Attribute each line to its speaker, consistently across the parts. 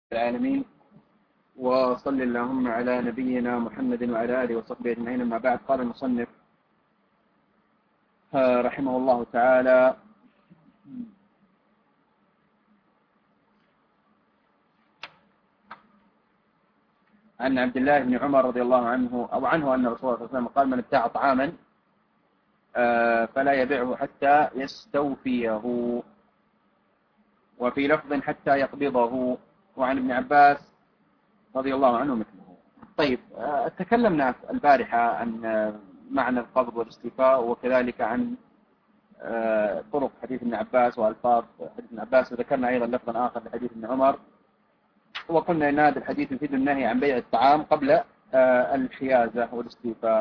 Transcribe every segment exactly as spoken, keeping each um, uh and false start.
Speaker 1: العالمين، وصل اللهم على نبينا محمد وعلى آله وصحبه أجمعين. أما بعد، قال المصنف رحمه الله تعالى: عن عبد الله بن عمر رضي الله عنه أو عنه أن رسول الله صلى الله عليه وسلم قال: من ابتاع طعاما فلا يبيعه حتى يستوفيه، وفي لفظ حتى يقبضه. وعن ابن عباس رضي الله عنه مثله. طيب، تكلمنا البارحة عن معنى القبض والاستيفاء، وكذلك عن طرق حديث ابن عباس وألفاظ حديث ابن عباس، وذكرنا أيضا لفظا آخر لحديث ابن عمر، وقلنا إن هذا الحديث يفيد النهي عن بيع الطعام قبل الحيازة والاستيفاء.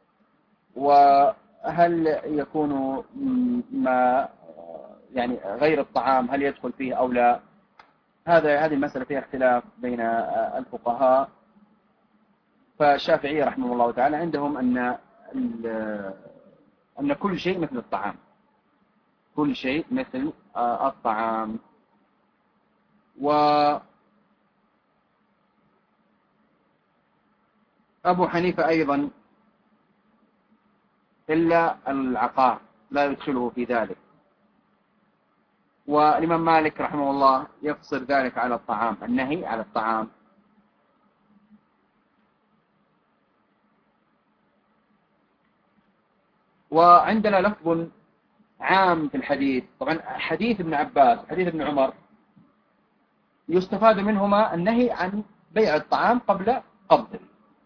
Speaker 1: وهل يكون ما يعني غير الطعام هل يدخل فيه أو لا؟ هذا هذه المسألة فيها اختلاف بين الفقهاء. فالشافعي رحمه الله تعالى عندهم أن أن كل شيء مثل الطعام، كل شيء مثل الطعام. وأبو حنيفة أيضا إلا العقار لا يدخله في ذلك. والإمام مالك رحمه الله يقصر ذلك على الطعام، النهي على الطعام. وعندنا لفظ عام في الحديث. طبعا حديث ابن عباس حديث ابن عمر يستفاد منهما النهي عن بيع الطعام قبل قبضه،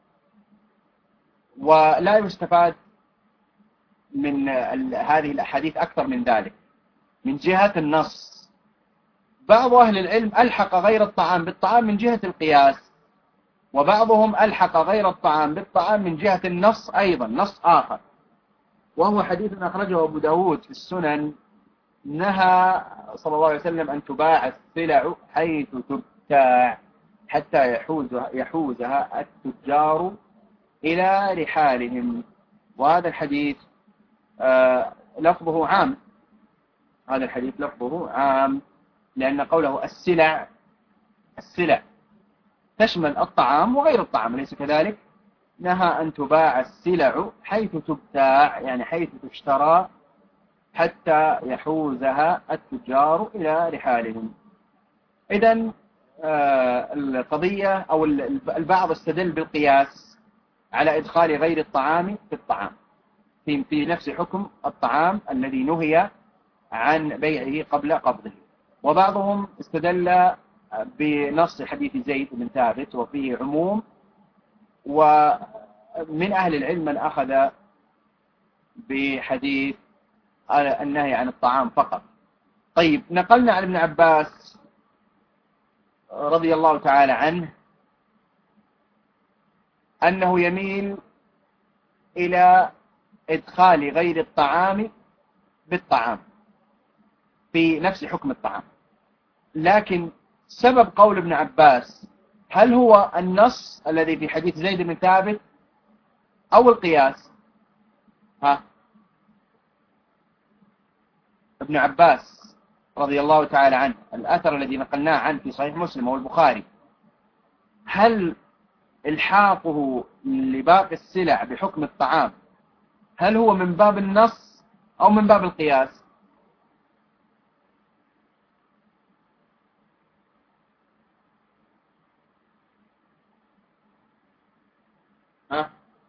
Speaker 1: ولا يستفاد من هذه الأحاديث أكثر من ذلك من جهة النص. بعض أهل العلم ألحق غير الطعام بالطعام من جهة القياس، وبعضهم ألحق غير الطعام بالطعام من جهة النص أيضا، نص آخر، وهو حديث أخرجه أبو داود في السنن: نهى صلى الله عليه وسلم أن تباع السلع حيث تبتاع حتى يحوزها, يحوزها التجار إلى رحالهم. وهذا الحديث آه لفظه عام، هذا الحديث لفظه عام لأن قوله السلع السلع تشمل الطعام وغير الطعام، ليس كذلك؟ نهى أن تباع السلع حيث تبتاع، يعني حيث تشترى، حتى يحوزها التجار إلى رحالهم. إذن آه القضية أو البعض استدل بالقياس على إدخال غير الطعام في الطعام في, في نفس حكم الطعام الذي نهي عن بيعه قبل قبضه. وبعضهم استدل بنص حديث زيد بن ثابت وفيه عموم، ومن أهل العلم من أخذ بحديث النهي عن الطعام فقط. طيب، نقلنا عن ابن عباس رضي الله تعالى عنه أنه يميل إلى إدخال غير الطعام بالطعام في نفس حكم الطعام، لكن سبب قول ابن عباس هل هو النص الذي في حديث زيد بن ثابت أو القياس؟ ها ابن عباس رضي الله تعالى عنه، الأثر الذي نقلناه عنه في صحيح مسلم والبخاري، هل الحاقه لباقي السلع بحكم الطعام هل هو من باب النص أو من باب القياس؟ ها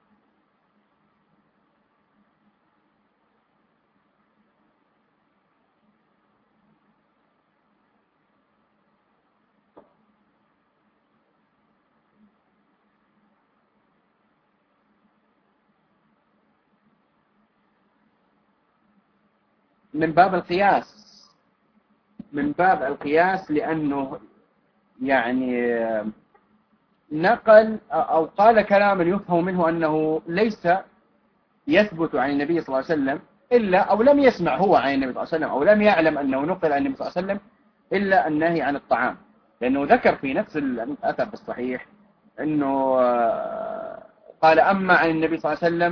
Speaker 1: من باب القياس، من باب القياس لأنه يعني نقل أو قال كلاما يفهم منه أنه ليس يثبت عن النبي صلى الله عليه وسلم إلا أو لم يسمع هو عن النبي صلى الله عليه وسلم أو لم يعلم أنه نقل عن النبي صلى الله عليه وسلم إلا النهي عن الطعام، لأنه ذكر في نفس الأثر بالصحيح أنه قال أما عن النبي صلى الله عليه وسلم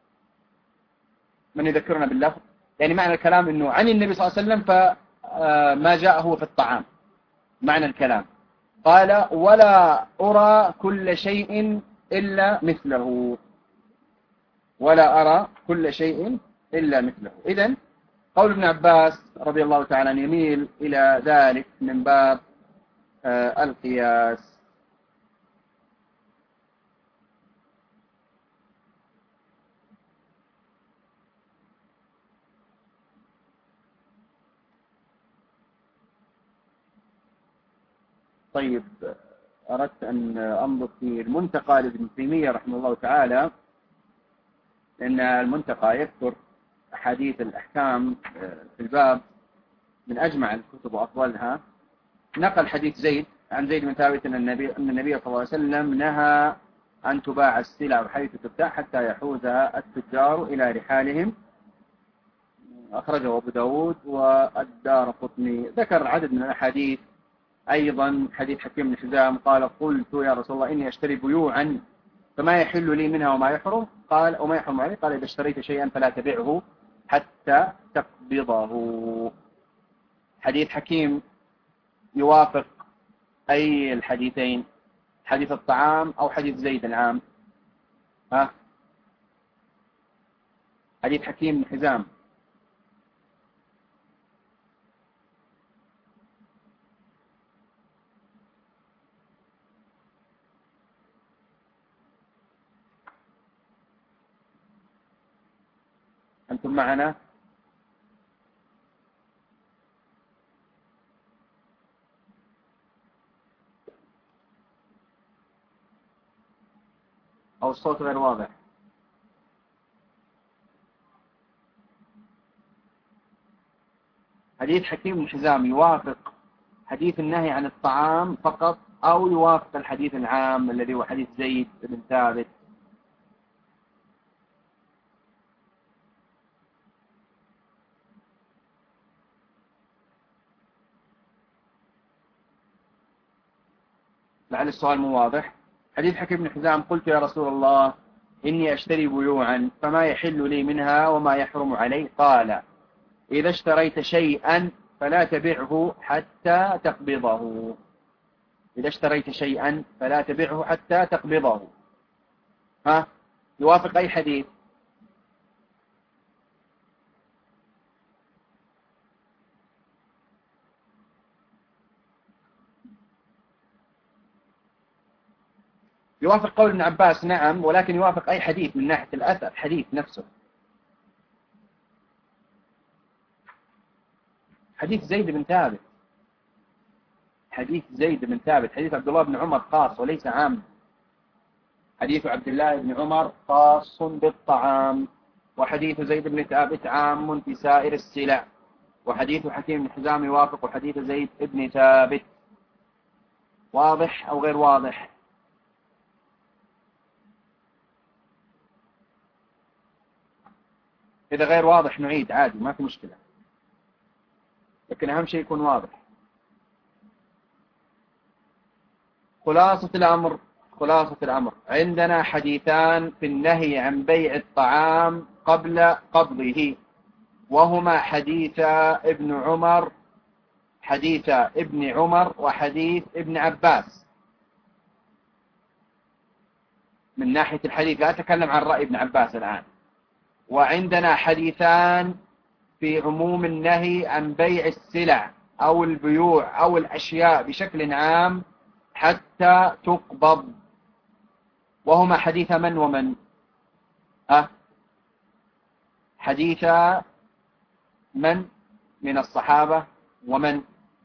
Speaker 1: من يذكرنا باللفظ، يعني معنى الكلام أنه عن النبي صلى الله عليه وسلم فما جاء هو في الطعام، معنى الكلام. قال ولا أرى كل شيء إلا مثله، ولا أرى كل شيء إلا مثله. إذن قول ابن عباس رضي الله تعالى عنه يميل إلى ذلك من باب آه القياس. طيب، أردت أن أنظر في المنتقى لابن تيمية رحمه الله تعالى، لأن المنتقى يذكر أحاديث الأحكام في الباب من أجمع الكتب وأفضلها. نقل حديث زيد عن زيد بن ثابت أن النبي, أن النبي صلى الله عليه وسلم نهى أن تباع السلع حيث تبتاع حتى يحوزها التجار إلى رحالهم. أخرجه أبو داود والدارقطني. ذكر عدد من الأحاديث، أيضا حديث حكيم بن حزام قال قلت يا رسول الله إني أشتري بيوعا فما يحل لي منها وما يحرم، قال وما يحرم علي، قال إذا اشتريت شيئا فلا تبعه حتى تقبضه. حديث حكيم يوافق أي الحديثين، حديث الطعام أو حديث زيد العام؟ ها، حديث حكيم بن حزام. أنتم معنا؟ أو الصوت غير واضح؟ حديث حكيم بن حزام يوافق حديث النهي عن الطعام فقط أو يوافق الحديث العام الذي هو حديث زيد بن ثابت؟ لعل السؤال مو واضح. حديث حكيم بن حزام قلت يا رسول الله إني أشتري بيوعا فما يحل لي منها وما يحرم علي، قال إذا اشتريت شيئا فلا تبعه حتى تقبضه. إذا اشتريت شيئا فلا تبعه حتى تقبضه. ها، يوافق أي حديث؟ يوافق قول ابن عباس نعم، ولكن يوافق أي حديث من ناحية الأثر، حديث نفسه، حديث زيد بن ثابت، حديث زيد بن ثابت. حديث عبد الله بن عمر خاص وليس عام. حديث عبد الله بن عمر خاص بالطعام، وحديث زيد بن ثابت عام في سائر السلع، وحديث حكيم بن حزام يوافق حديث زيد بن ثابت. واضح أو غير واضح؟ إذا غير واضح نعيد عادي، ما في مشكلة، لكن أهم شيء يكون واضح. خلاصة الأمر خلاصة الأمر عندنا حديثان في النهي عن بيع الطعام قبل قبضه، وهما حديث ابن عمر حديث ابن عمر وحديث ابن عباس. من ناحية الحديث لا أتكلم عن رأي ابن عباس الآن. وعندنا حديثان في عموم النهي عن بيع السلع أو البيوع أو الأشياء بشكل عام حتى تقبض، وهما حديث من ومن؟ أه؟ حديث من من الصحابة ومن؟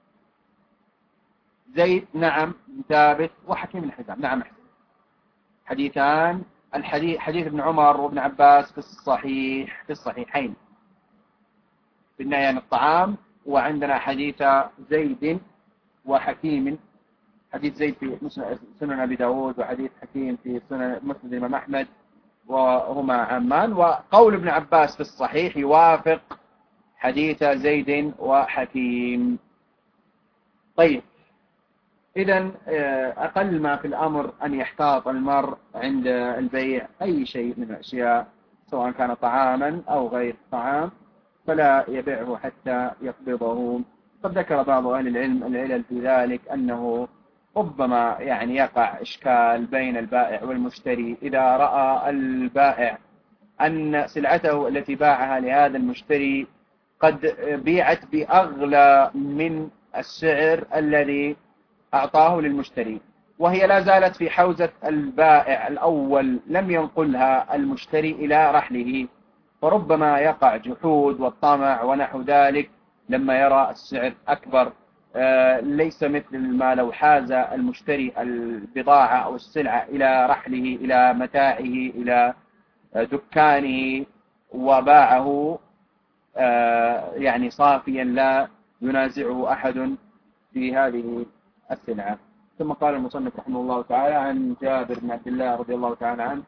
Speaker 1: زيد نعم ثابت وحكيم بن حزام نعم. حديثان، الحديث حديث ابن عمر وابن عباس في الصحيح في الصحيحين في النهي عن الطعام، وعندنا حديث زيد وحكيم، حديث زيد في سنن أبي داود وحديث حكيم في سنن مسند الإمام أحمد، وهما عامان. وقول ابن عباس في الصحيح يوافق حديث زيد وحكيم. طيب، إذن أقل ما في الأمر أن يحتاط المرء عند البيع أي شيء من الأشياء سواء كان طعاما أو غير طعام، فلا يبيعه حتى يقبضه. قد ذكر بعض أهل العلم العلل في ذلك أنه ربما يعني يقع إشكال بين البائع والمشتري إذا رأى البائع أن سلعته التي باعها لهذا المشتري قد بيعت بأغلى من السعر الذي أعطاه للمشتري، وهي لا زالت في حوزة البائع الأول لم ينقلها المشتري إلى رحله، فربما يقع جحود والطمع ونحو ذلك لما يرى السعر أكبر. آه ليس مثل ما لو حاز المشتري البضاعة أو السلعة إلى رحله، إلى متاعه، إلى دكانه، وباعه آه يعني صافيا لا ينازعه أحد في هذه السلعة. ثم قال المصنف رحمه الله تعالى عن جابر بن عبد الله رضي الله تعالى عنه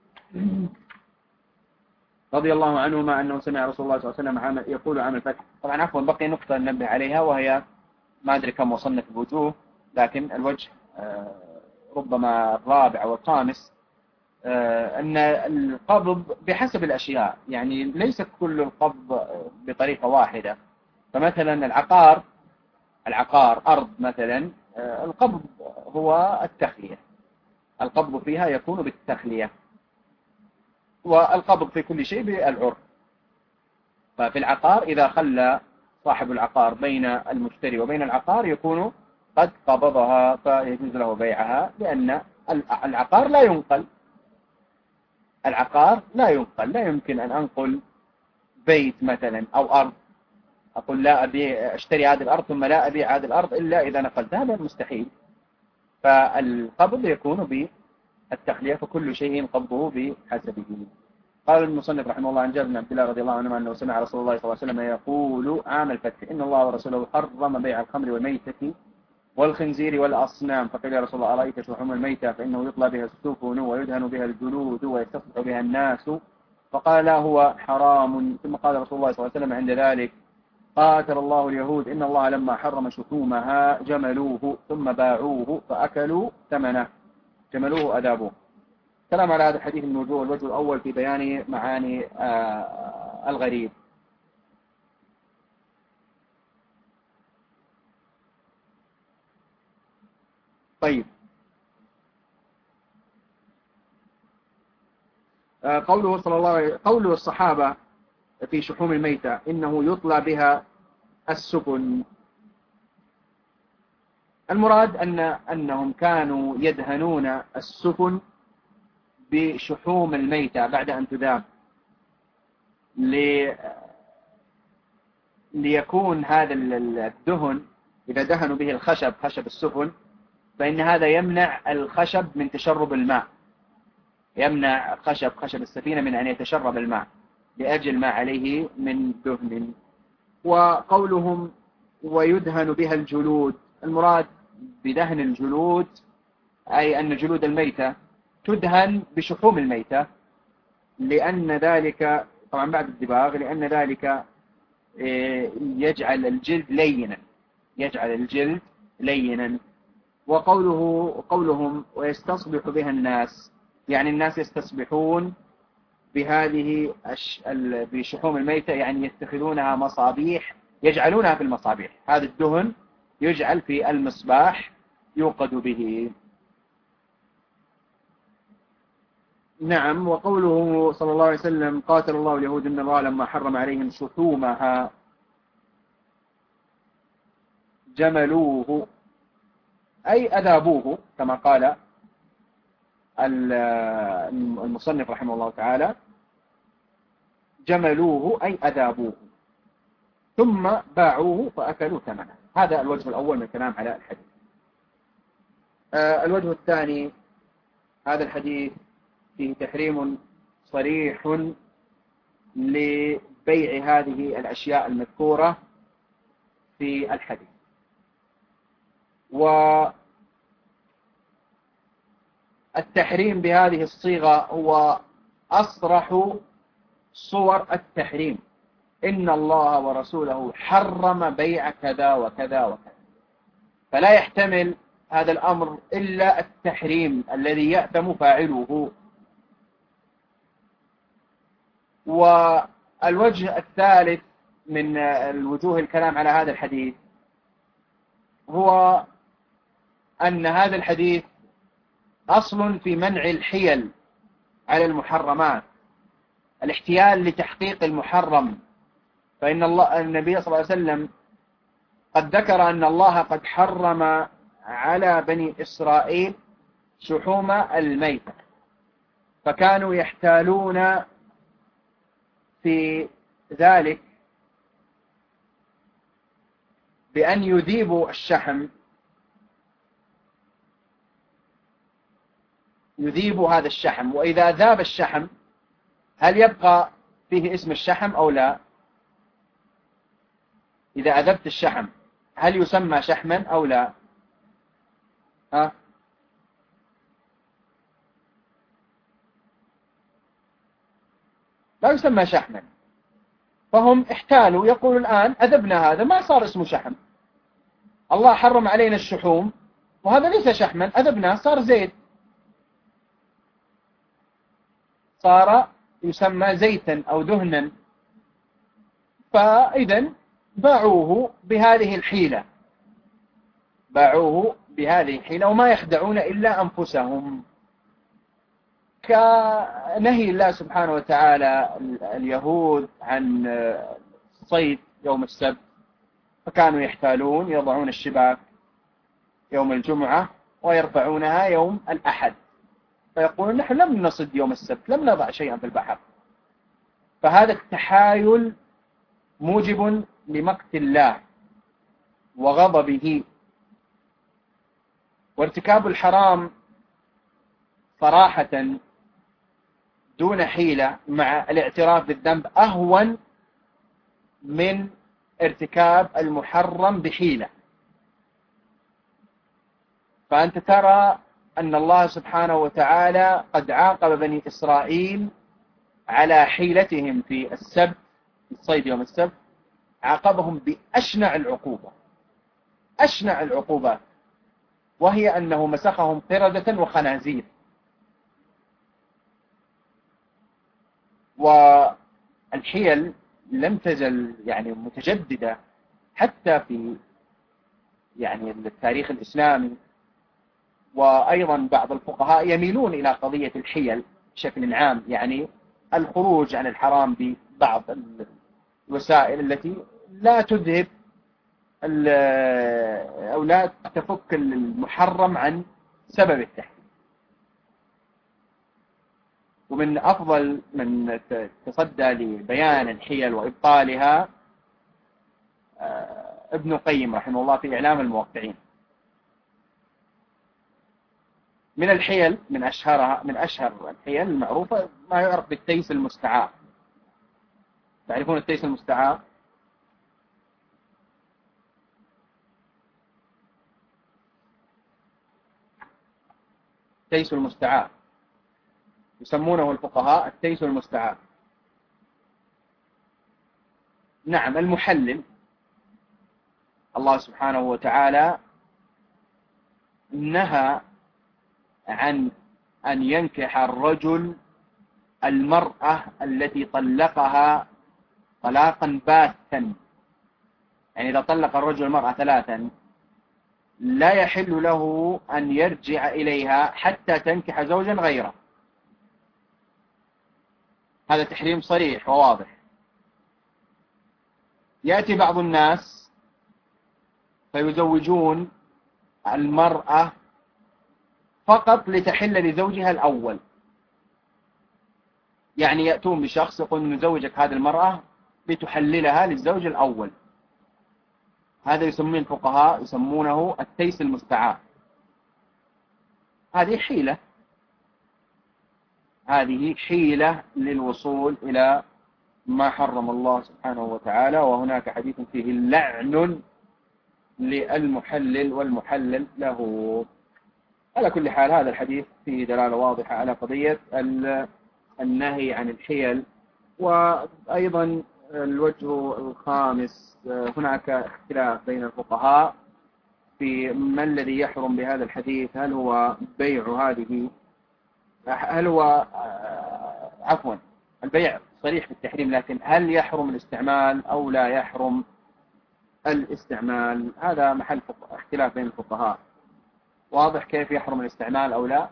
Speaker 1: رضي الله عنهما أنه سمع رسول الله صلى الله عليه وسلم عام يقول عام الفتح. طبعا عفوا بقي نقطة ننبه عليها، وهي ما أدري كم وصلنا في الوجوه، لكن الوجه ربما الرابع أو الخامس، أن القبض بحسب الأشياء، يعني ليس كل القبض بطريقة واحدة. فمثلا العقار العقار أرض مثلا، القبض هو التخلية، القبض فيها يكون بالتخلية، والقبض في كل شيء بالعرف. ففي العقار إذا خلى صاحب العقار بين المشتري وبين العقار يكون قد قبضها، فيجوز له بيعها، لأن العقار لا ينقل العقار لا ينقل لا يمكن أن أنقل بيت مثلا أو أرض، أقول لا أبيع أشتري هذه الأرض ثم لا أبيع هذه الأرض إلا إذا نقلتها، هذا مستحيل. فالقبض يكون بالتخلية، فكل شيء قبضه بحسبه. قال المصنف رحمه الله عن جابر بن عبد الله رضي الله عنه أنه سمع رسول الله صلى الله عليه وسلم يقول عام الفتح: إن الله ورسوله حرم بيع الخمر والميتة والخنزير والأصنام. فقيل يا رسول الله أرأيت شحوم الميتة فإنه يطلى بها السفن ويدهن بها الجلود ويستصبح بها الناس، فقال لا هو حرام. ثم قال رسول الله صلى الله عليه وسلم عند ذلك: قاتل الله اليهود، إن الله لما حرم شحومها جملوه ثم باعوه فأكلوا ثمنه، جملوه أدابوه. كلام على هذا الحديث من وجوه. الوجه الأول في بيان معاني آه الغريب. طيب، آه قوله صلى الله عليه قوله الصحابة في شحوم الميتة إنه يطلى بها السفن، المراد أن أنهم كانوا يدهنون السفن بشحوم الميتة بعد أن تذاب، لي... ليكون هذا الدهن إذا دهنوا به الخشب، خشب السفن، فإن هذا يمنع الخشب من تشرب الماء، يمنع خشب خشب السفينة من أن يتشرب الماء لأجل ما عليه من دهن. وقولهم ويدهن بها الجلود، المراد بدهن الجلود أي أن جلود الميتة تدهن بشحوم الميتة، لأن ذلك طبعا بعد الدباغ، لأن ذلك يجعل الجلد لينا يجعل الجلد لينا. وقوله قولهم ويستصبح بها الناس، يعني الناس يستصبحون بهذه بشحوم الميتة، يعني يتخذونها مصابيح، يجعلونها في المصابيح، هذا الدهن يجعل في المصباح يوقد به. نعم. وقوله صلى الله عليه وسلم قاتل الله اليهود إن الله لما حرم عليهم شحومها جملوه أي أذابوه، كما قال المصنف رحمه الله تعالى، جملوه أي أذابوه ثم باعوه فأكلوا ثمنه. هذا الوجه الأول من الكلام على الحديث. الوجه الثاني، هذا الحديث فيه تحريم صريح لبيع هذه الأشياء المذكورة في الحديث، والتحريم بهذه الصيغة هو أصرح صور التحريم: إن الله ورسوله حرم بيع كذا وكذا وكذا، فلا يحتمل هذا الأمر إلا التحريم الذي يأثم فاعله. والوجه الثالث من الوجوه الكلام على هذا الحديث هو أن هذا الحديث أصل في منع الحيل على المحرمات، الاحتيال لتحقيق المحرم. فإن الله النبي صلى الله عليه وسلم قد ذكر أن الله قد حرم على بني إسرائيل شحوم الميتة، فكانوا يحتالون في ذلك بأن يذيبوا الشحم، يذيبوا هذا الشحم، وإذا ذاب الشحم هل يبقى فيه اسم الشحم أو لا؟ إذا أذبت الشحم هل يسمى شحما أو لا؟ ها؟ لا يسمى شحما. فهم احتالوا، يقولوا الآن أذبنا هذا ما صار اسمه شحم، الله حرم علينا الشحوم وهذا ليس شحما، أذبناه صار زيت، صار يسمى زيتا أو دهنا. فإذا باعوه بهذه الحيلة، باعوه بهذه الحيلة وما يخدعون إلا أنفسهم، كنهي الله سبحانه وتعالى اليهود عن الصيد يوم السبت، فكانوا يحتالون يضعون الشباك يوم الجمعة ويرفعونها يوم الأحد، فيقولون نحن لم نصد يوم السبت، لم نضع شيئا في البحر. فهذا التحايل موجب لمقت الله وغضبه، وارتكاب الحرام صراحة دون حيلة مع الاعتراف بالذنب أهون من ارتكاب المحرم بحيلة. فأنت ترى أن الله سبحانه وتعالى قد عاقب بني إسرائيل على حيلتهم في السبت، في الصيد يوم السبت، عاقبهم بأشنع العقوبة، أشنع العقوبات، وهي أنه مسخهم قردة وخنازير. والحيل لم تزل يعني متجددة حتى في يعني التاريخ الإسلامي، وأيضا بعض الفقهاء يميلون إلى قضية الحيل بشكل عام، يعني الخروج عن الحرام ببعض الوسائل التي لا تذهب أو لا تفك المحرم عن سبب التحريم. ومن أفضل من تصدى لبيان الحيل وإبطالها ابن القيم رحمه الله في إعلام الموقعين. من الحيل، من أشهرها، من أشهر الحيل المعروفة ما يعرف بالتيس المستعار. تعرفون التيس المستعار؟ التيس المستعار يسمونه الفقهاء التيس المستعار. نعم، المحلل الله سبحانه وتعالى نهى عن أن ينكح الرجل المرأة التي طلقها طلاقا باتا، يعني إذا طلق الرجل المرأة ثلاثا لا يحل له أن يرجع إليها حتى تنكح زوجا غيره. هذا تحريم صريح وواضح. يأتي بعض الناس فيزوجون المرأة فقط لتحل لزوجها الأول، يعني يأتون بشخص يقول نزوجك هذه المرأة لتحللها للزوج الأول. هذا يسميه الفقهاء يسمونه التيس المستعار. هذه حيلة، هذه حيلة للوصول إلى ما حرم الله سبحانه وتعالى، وهناك حديث فيه اللعن للمحلل والمحلل له. على كل حال هذا الحديث فيه دلالة واضحة على قضية النهي عن الحيل. وأيضا الوجه الخامس، هناك اختلاف بين الفقهاء في ما الذي يحرم بهذا الحديث، هل هو بيع هذه، هل هو عفوا البيع صريح في التحريم، لكن هل يحرم الاستعمال أو لا يحرم الاستعمال؟ هذا محل اختلاف بين الفقهاء. واضح كيف يحرم الاستعمال أو لا؟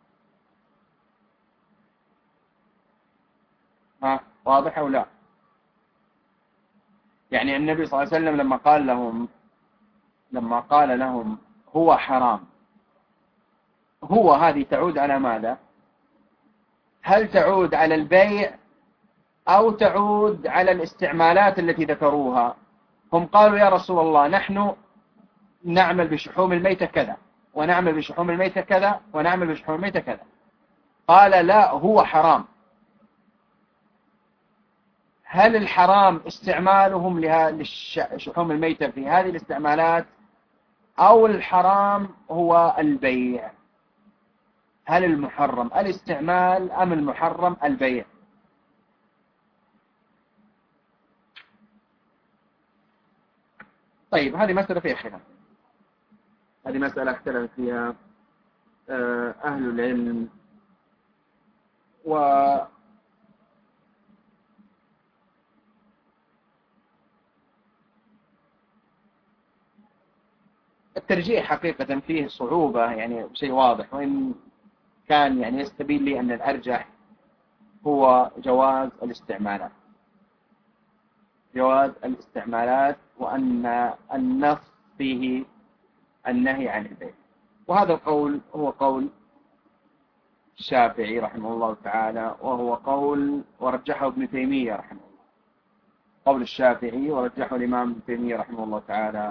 Speaker 1: ها واضح أو لا؟ يعني النبي صلى الله عليه وسلم لما قال لهم لما قال لهم هو حرام، هو هذه تعود على ماذا؟ هل تعود على البيع أو تعود على الاستعمالات التي ذكروها؟ هم قالوا يا رسول الله نحن نعمل بشحوم الميتة كذا، ونعمل بشحوم الميتة كذا، ونعمل بشحوم الميتة كذا. قال لا، هو حرام. هل الحرام استعمالهم لشحوم الميتة في هذه الاستعمالات، أو الحرام هو البيع؟ هل المحرم الاستعمال أم المحرم البيع؟ طيب هذه مسألة فيها خلاف، هذه مسألة اختلف فيها أهل العلم. و الترجيح حقيقة فيه صعوبة، يعني شيء واضح، وإن كان يعني يستبين لي أن الأرجح هو جواز الاستعمالات، جواز الاستعمالات، وأن النص فيه النهي عن البيع. وهذا القول هو قول الشافعي رحمه الله تعالى، وهو قول ورجحه ابن تيمية رحمه الله، قول الشافعي ورجحه الإمام ابن تيمية رحمه الله تعالى.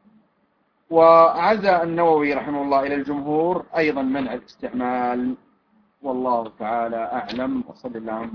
Speaker 1: وعزى النووي رحمه الله إلى الجمهور أيضا منع الاستعمال، والله تعالى أعلم. وصلى الله